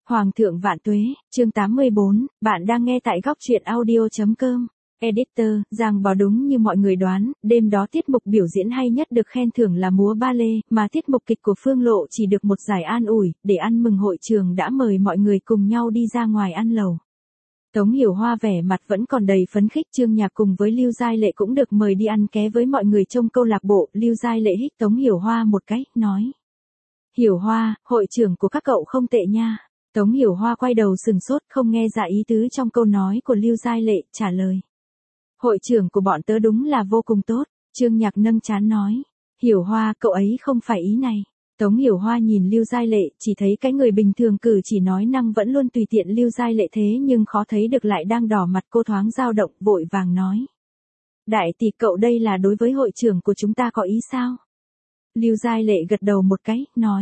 Hoàng thượng vạn tuế, chương 84, bạn đang nghe tại góc truyện audio.com. Editor, Giang Bó đúng như mọi người đoán, đêm đó tiết mục biểu diễn hay nhất được khen thưởng là múa ba lê, mà tiết mục kịch của Phương Lộ chỉ được một giải an ủi, để ăn mừng hội trường đã mời mọi người cùng nhau đi ra ngoài ăn lẩu. Tống Hiểu Hoa vẻ mặt vẫn còn đầy phấn khích, Trương Nhạc cùng với Lưu Giai Lệ cũng được mời đi ăn ké với mọi người trong câu lạc bộ. Lưu Giai Lệ hít Tống Hiểu Hoa một cái, nói: Hiểu Hoa, hội trưởng của các cậu không tệ nha. Tống Hiểu Hoa quay đầu sừng sốt, không nghe ra ý tứ trong câu nói của Lưu Giai Lệ, trả lời: Hội trưởng của bọn tớ đúng là vô cùng tốt. Trương Nhạc nâng trán nói: Hiểu Hoa, cậu ấy không phải ý này. Tống Hiểu Hoa nhìn Lưu Giai Lệ, chỉ thấy cái người bình thường cử chỉ nói năng vẫn luôn tùy tiện Lưu Giai Lệ thế nhưng khó thấy được lại đang đỏ mặt, cô thoáng dao động, vội vàng nói: Đại tỷ, cậu đây là đối với hội trưởng của chúng ta có ý sao? Lưu Giai Lệ gật đầu một cái, nói: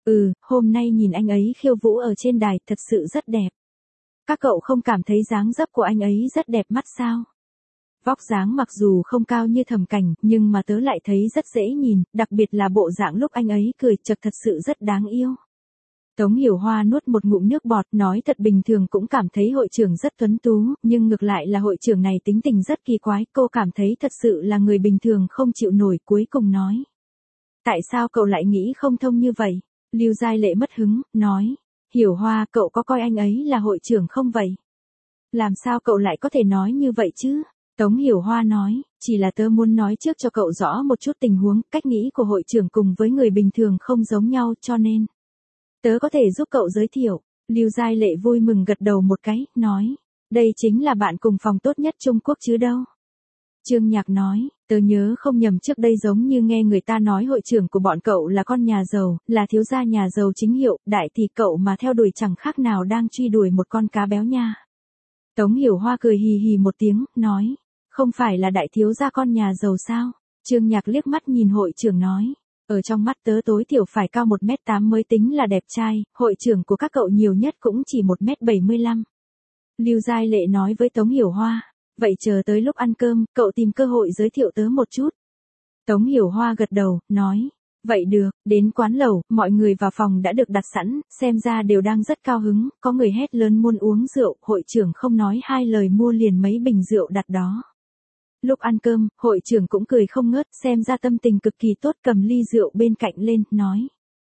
Hôm nay nhìn anh ấy khiêu vũ ở trên đài thật sự rất đẹp. Các cậu không cảm thấy dáng dấp của anh ấy rất đẹp mắt sao? Vóc dáng mặc dù không cao như Thẩm Cảnh, nhưng mà tớ lại thấy rất dễ nhìn, đặc biệt là bộ dạng lúc anh ấy cười chật thật sự rất đáng yêu. Tống Hiểu Hoa nuốt một ngụm nước bọt, nói thật bình thường cũng cảm thấy hội trưởng rất tuấn tú, nhưng ngược lại là hội trưởng này tính tình rất kỳ quái, cô cảm thấy thật sự là người bình thường không chịu nổi, cuối cùng nói: Tại sao cậu lại nghĩ không thông như vậy? Lưu Giai Lệ mất hứng, nói: Hiểu Hoa, cậu có coi anh ấy là hội trưởng không vậy? Làm sao cậu lại có thể nói như vậy chứ? Tống Hiểu Hoa nói: Chỉ là tớ muốn nói trước cho cậu rõ một chút tình huống, cách nghĩ của hội trưởng cùng với người bình thường không giống nhau, cho nên tớ có thể giúp cậu giới thiệu. Lưu Giai Lệ vui mừng gật đầu một cái, nói: Đây chính là bạn cùng phòng tốt nhất Trung Quốc chứ đâu. Trương Nhạc nói: Tớ nhớ không nhầm trước đây giống như nghe người ta nói hội trưởng của bọn cậu là con nhà giàu, là thiếu gia nhà giàu chính hiệu, đại thì cậu mà theo đuổi chẳng khác nào đang truy đuổi một con cá béo nha. Tống Hiểu Hoa cười hì hì một tiếng, nói: Không phải là đại thiếu gia con nhà giàu sao? Trương Nhạc liếc mắt nhìn hội trưởng nói: Ở trong mắt tớ tối thiểu phải cao 1m8 mới tính là đẹp trai, hội trưởng của các cậu nhiều nhất cũng chỉ 1m75. Lưu Giai Lệ nói với Tống Hiểu Hoa: Vậy chờ tới lúc ăn cơm, cậu tìm cơ hội giới thiệu tớ một chút. Tống Hiểu Hoa gật đầu, nói: Vậy được. Đến quán lẩu, mọi người vào phòng đã được đặt sẵn, xem ra đều đang rất cao hứng, có người hét lớn muốn uống rượu, hội trưởng không nói hai lời mua liền mấy bình rượu đặt đó. Lúc ăn cơm, hội trưởng cũng cười không ngớt, xem ra tâm tình cực kỳ tốt, cầm ly rượu bên cạnh lên, nói: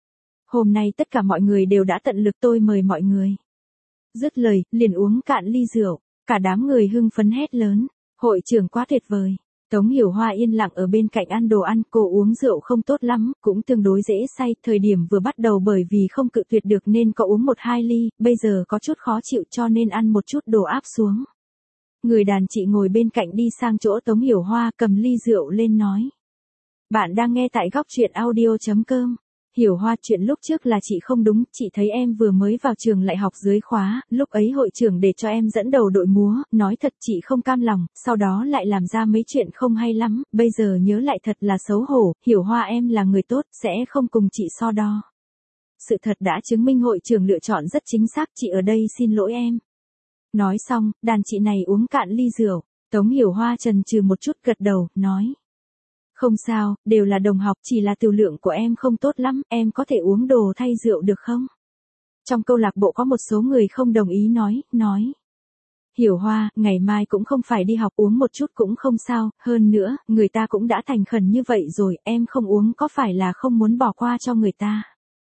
Hôm nay tất cả mọi người đều đã tận lực, tôi mời mọi người. Dứt lời, liền uống cạn ly rượu, cả đám người hưng phấn hét lớn: Hội trưởng quá tuyệt vời. Tống Hiểu Hoa yên lặng ở bên cạnh ăn đồ ăn, cô uống rượu không tốt lắm, cũng tương đối dễ say, thời điểm vừa bắt đầu bởi vì không cự tuyệt được nên có uống 1-2 ly, bây giờ có chút khó chịu cho nên ăn một chút đồ áp xuống. Người đàn chị ngồi bên cạnh đi sang chỗ Tống Hiểu Hoa, cầm ly rượu lên nói: Bạn đang nghe tại góc truyện audio.com. Hiểu Hoa, chuyện lúc trước là chị không đúng, chị thấy em vừa mới vào trường lại học dưới khóa, lúc ấy hội trưởng để cho em dẫn đầu đội múa, nói thật chị không cam lòng, sau đó lại làm ra mấy chuyện không hay lắm, bây giờ nhớ lại thật là xấu hổ. Hiểu Hoa, em là người tốt, sẽ không cùng chị so đo. Sự thật đã chứng minh hội trưởng lựa chọn rất chính xác, chị ở đây xin lỗi em. Nói xong, đàn chị này uống cạn ly rượu. Tống Hiểu Hoa chần chừ một chút, gật đầu, nói: Không sao, đều là đồng học, chỉ là tiểu lượng của em không tốt lắm, em có thể uống đồ thay rượu được không? Trong câu lạc bộ có một số người không đồng ý, nói: Hiểu Hoa, ngày mai cũng không phải đi học, uống một chút cũng không sao, hơn nữa, người ta cũng đã thành khẩn như vậy rồi, em không uống có phải là không muốn bỏ qua cho người ta?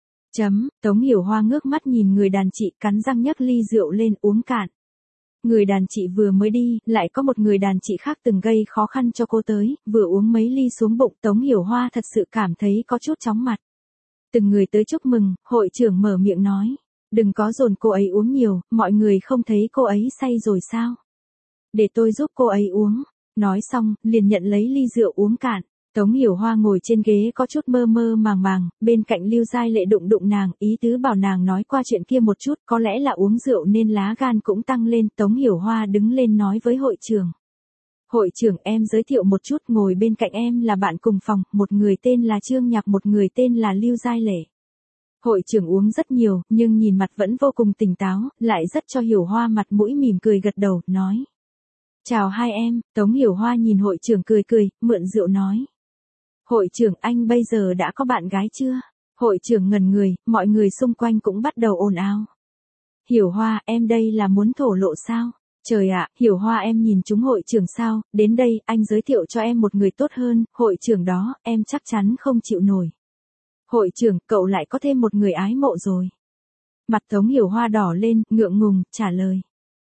Tống Hiểu Hoa ngước mắt nhìn người đàn chị, cắn răng nhấc ly rượu lên uống cạn. Người đàn chị vừa mới đi, lại có một người đàn chị khác từng gây khó khăn cho cô tới, vừa uống mấy ly xuống bụng, Tống Hiểu Hoa thật sự cảm thấy có chút chóng mặt. Từng người tới chúc mừng, hội trưởng mở miệng nói: Đừng có dồn cô ấy uống nhiều, mọi người không thấy cô ấy say rồi sao? Để tôi giúp cô ấy uống. Nói xong, liền nhận lấy ly rượu uống cạn. Tống Hiểu Hoa ngồi trên ghế có chút mơ mơ màng màng, bên cạnh Lưu Giai Lệ đụng đụng nàng, ý tứ bảo nàng nói qua chuyện kia một chút, có lẽ là uống rượu nên lá gan cũng tăng lên. Tống Hiểu Hoa đứng lên nói với hội trưởng: Hội trưởng, em giới thiệu một chút, ngồi bên cạnh em là bạn cùng phòng, một người tên là Trương Nhạc, một người tên là Lưu Giai Lệ. Hội trưởng uống rất nhiều, nhưng nhìn mặt vẫn vô cùng tỉnh táo, lại rất cho Hiểu Hoa mặt mũi, mỉm cười gật đầu, nói: Chào hai em. Tống Hiểu Hoa nhìn hội trưởng cười cười, mượn rượu nói: Hội trưởng, anh bây giờ đã có bạn gái chưa? Hội trưởng ngẩn người, mọi người xung quanh cũng bắt đầu ồn ào. Hiểu Hoa, em đây là muốn thổ lộ sao? Trời ạ, Hiểu Hoa em nhìn chúng hội trưởng sao, đến đây, anh giới thiệu cho em một người tốt hơn, hội trưởng đó, em chắc chắn không chịu nổi. Hội trưởng, cậu lại có thêm một người ái mộ rồi. Mặt Tống Hiểu Hoa đỏ lên, ngượng ngùng, trả lời.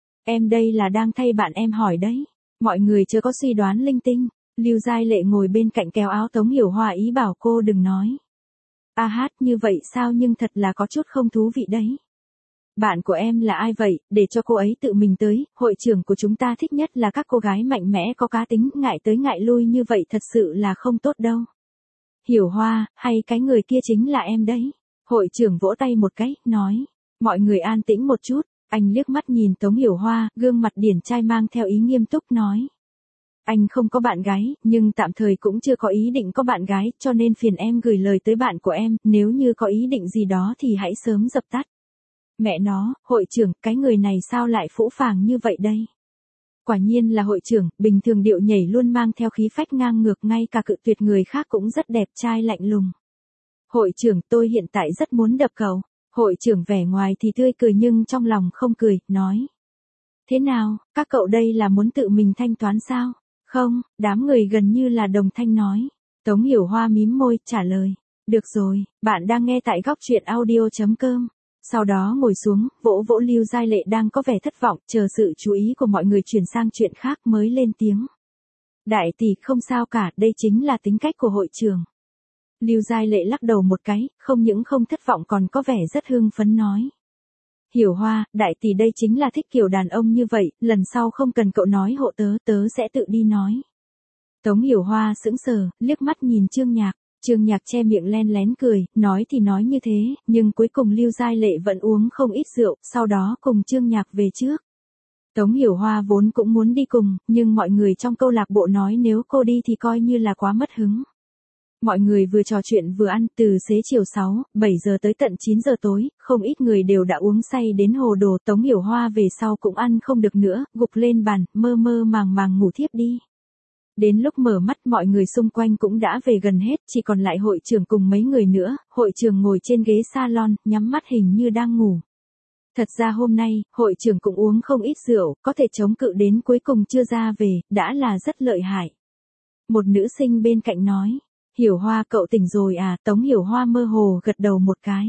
Em đây là đang thay bạn em hỏi đấy. Mọi người chưa có suy đoán linh tinh. Lưu Giai Lệ ngồi bên cạnh kéo áo Tống Hiểu Hoa ý bảo cô đừng nói. A hát, như vậy sao, nhưng thật là có chút không thú vị đấy. Bạn của em là ai vậy, để cho cô ấy tự mình tới, hội trưởng của chúng ta thích nhất là các cô gái mạnh mẽ có cá tính, ngại tới ngại lui như vậy thật sự là không tốt đâu. Hiểu Hoa, hay cái người kia chính là em đấy. Hội trưởng vỗ tay một cái, nói. Mọi người an tĩnh một chút, anh liếc mắt nhìn Tống Hiểu Hoa, gương mặt điển trai mang theo ý nghiêm túc nói. Anh không có bạn gái, nhưng tạm thời cũng chưa có ý định có bạn gái, cho nên phiền em gửi lời tới bạn của em, nếu như có ý định gì đó thì hãy sớm dập tắt. Mẹ nó, hội trưởng, cái người này sao lại phũ phàng như vậy đây? Quả nhiên là hội trưởng, bình thường điệu nhảy luôn mang theo khí phách ngang ngược, ngay cả cự tuyệt người khác cũng rất đẹp trai lạnh lùng. Hội trưởng, tôi hiện tại rất muốn đập cậu. Hội trưởng vẻ ngoài thì tươi cười nhưng trong lòng không cười, nói. Thế nào, các cậu đây là muốn tự mình thanh toán sao? Không, đám người gần như là đồng thanh nói. Tống Hiểu Hoa mím môi, trả lời. Được rồi, bạn đang nghe tại góc truyện audio.com. Sau đó ngồi xuống, vỗ vỗ Lưu Giai Lệ đang có vẻ thất vọng, chờ sự chú ý của mọi người chuyển sang chuyện khác mới lên tiếng. Đại tỷ, không sao cả, đây chính là tính cách của hội trưởng. Lưu Giai Lệ lắc đầu một cái, không những không thất vọng còn có vẻ rất hưng phấn nói. Hiểu Hoa, đại tỷ đây chính là thích kiểu đàn ông như vậy, lần sau không cần cậu nói hộ tớ, tớ sẽ tự đi nói. Tống Hiểu Hoa sững sờ, liếc mắt nhìn Trương Nhạc. Trương Nhạc che miệng len lén cười, nói thì nói như thế, nhưng cuối cùng Lưu Giai Lệ vẫn uống không ít rượu, sau đó cùng Trương Nhạc về trước. Tống Hiểu Hoa vốn cũng muốn đi cùng, nhưng mọi người trong câu lạc bộ nói nếu cô đi thì coi như là quá mất hứng. Mọi người vừa trò chuyện vừa ăn, từ xế chiều 6, 7 giờ tới tận 9 giờ tối, không ít người đều đã uống say đến hồ đồ. Tống Hiểu Hoa về sau cũng ăn không được nữa, gục lên bàn, mơ mơ màng màng ngủ thiếp đi. Đến lúc mở mắt mọi người xung quanh cũng đã về gần hết, chỉ còn lại hội trưởng cùng mấy người nữa. Hội trưởng ngồi trên ghế salon, nhắm mắt hình như đang ngủ. Thật ra hôm nay, hội trưởng cũng uống không ít rượu, có thể chống cự đến cuối cùng chưa ra về, đã là rất lợi hại. Một nữ sinh bên cạnh nói. Hiểu Hoa, cậu tỉnh rồi à? Tống Hiểu Hoa mơ hồ gật đầu một cái.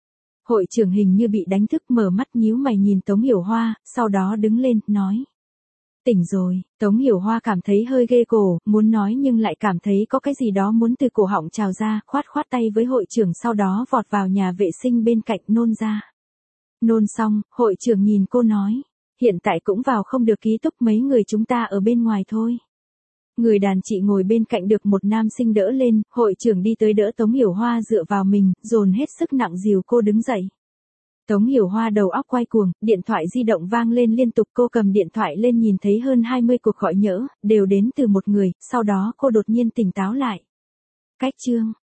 Hội trưởng hình như bị đánh thức, mở mắt nhíu mày nhìn Tống Hiểu Hoa, sau đó đứng lên, nói. Tỉnh rồi. Tống Hiểu Hoa cảm thấy hơi ghê cổ, muốn nói nhưng lại cảm thấy có cái gì đó muốn từ cổ họng trào ra, khoát khoát tay với hội trưởng, sau đó vọt vào nhà vệ sinh bên cạnh nôn ra. Nôn xong, hội trưởng nhìn cô nói. Hiện tại cũng vào không được ký túc, mấy người chúng ta ở bên ngoài thôi. Người đàn chị ngồi bên cạnh được một nam sinh đỡ lên, hội trưởng đi tới đỡ Tống Hiểu Hoa dựa vào mình, dồn hết sức nặng dìu cô đứng dậy. Tống Hiểu Hoa đầu óc quay cuồng, điện thoại di động vang lên liên tục, cô cầm điện thoại lên nhìn thấy hơn 20 cuộc gọi nhỡ, đều đến từ một người, sau đó cô đột nhiên tỉnh táo lại. Cách chương